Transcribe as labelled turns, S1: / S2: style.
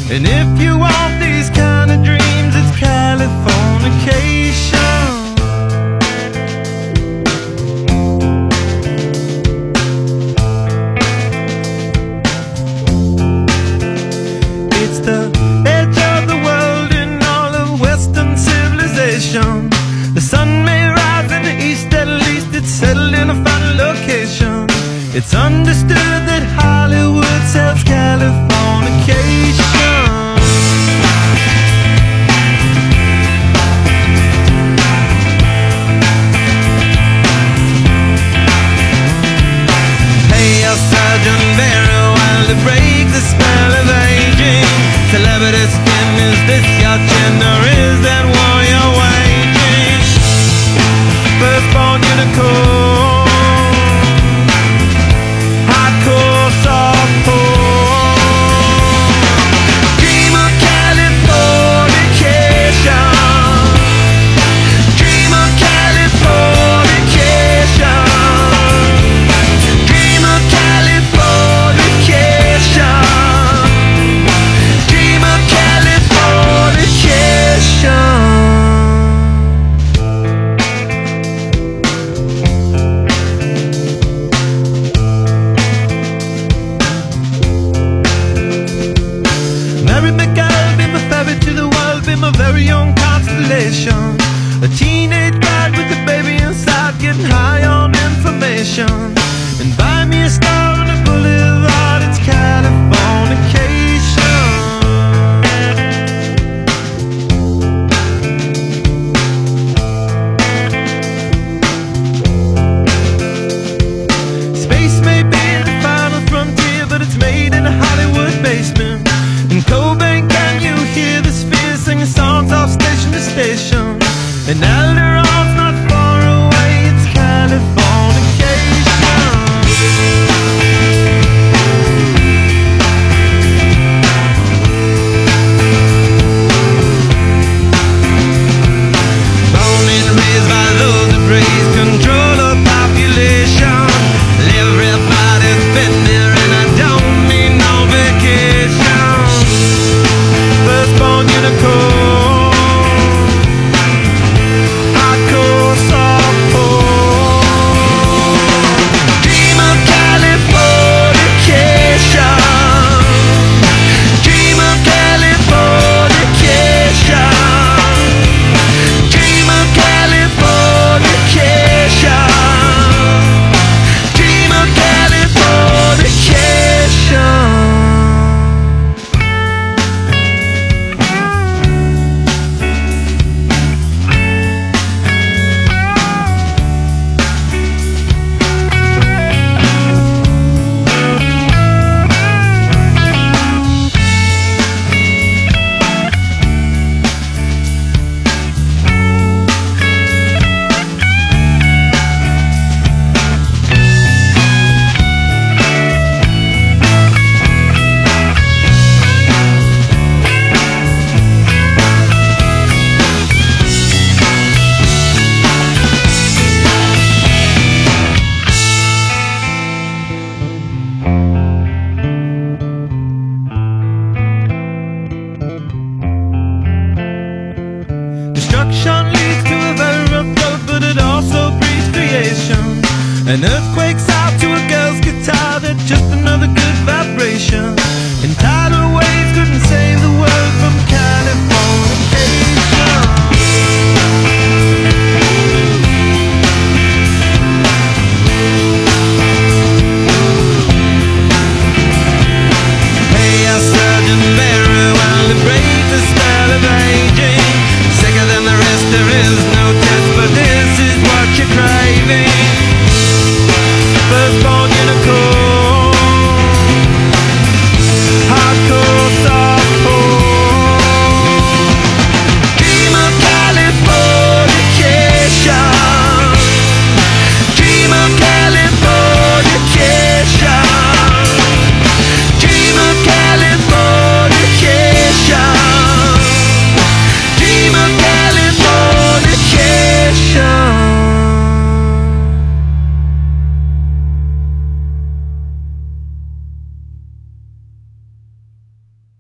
S1: And if you want these kind of dreams, it's Californication. It's the edge of the world in all of Western civilization. The sun may rise in the east, at least it's settled in a final location. It's understood that Hollywood sells Californication. Pay your surgeon very well to break the spell of aging. Celebrity skin, is this your chin, or is that war you're waging? Firstborn unicorn, hardcore softcore. Dream of Californication. Dream of Californication. Dream of Californication. Dream of Californication. Mary McGill, be my ferry to the world, be my very own constellation. A teenage bride with a baby inside, getting high on information. And buy me a star on a boulevard, it's Californication. Space may be the final frontier, but it's made in a Hollywood basement. In Cobain, can you hear the spheres singing songs off station to station? And Alderon's not far away, it's Californication. Born and raised by those that praise control of population. Everybody's been there and I don't mean no vacation. Firstborn unicorn, hardcore softcore. Dream of Californication. Dream of Californication. Dream of Californication. Dream of Californication. Destruction leads to a very rough road, but it also breeds creation. An earthquake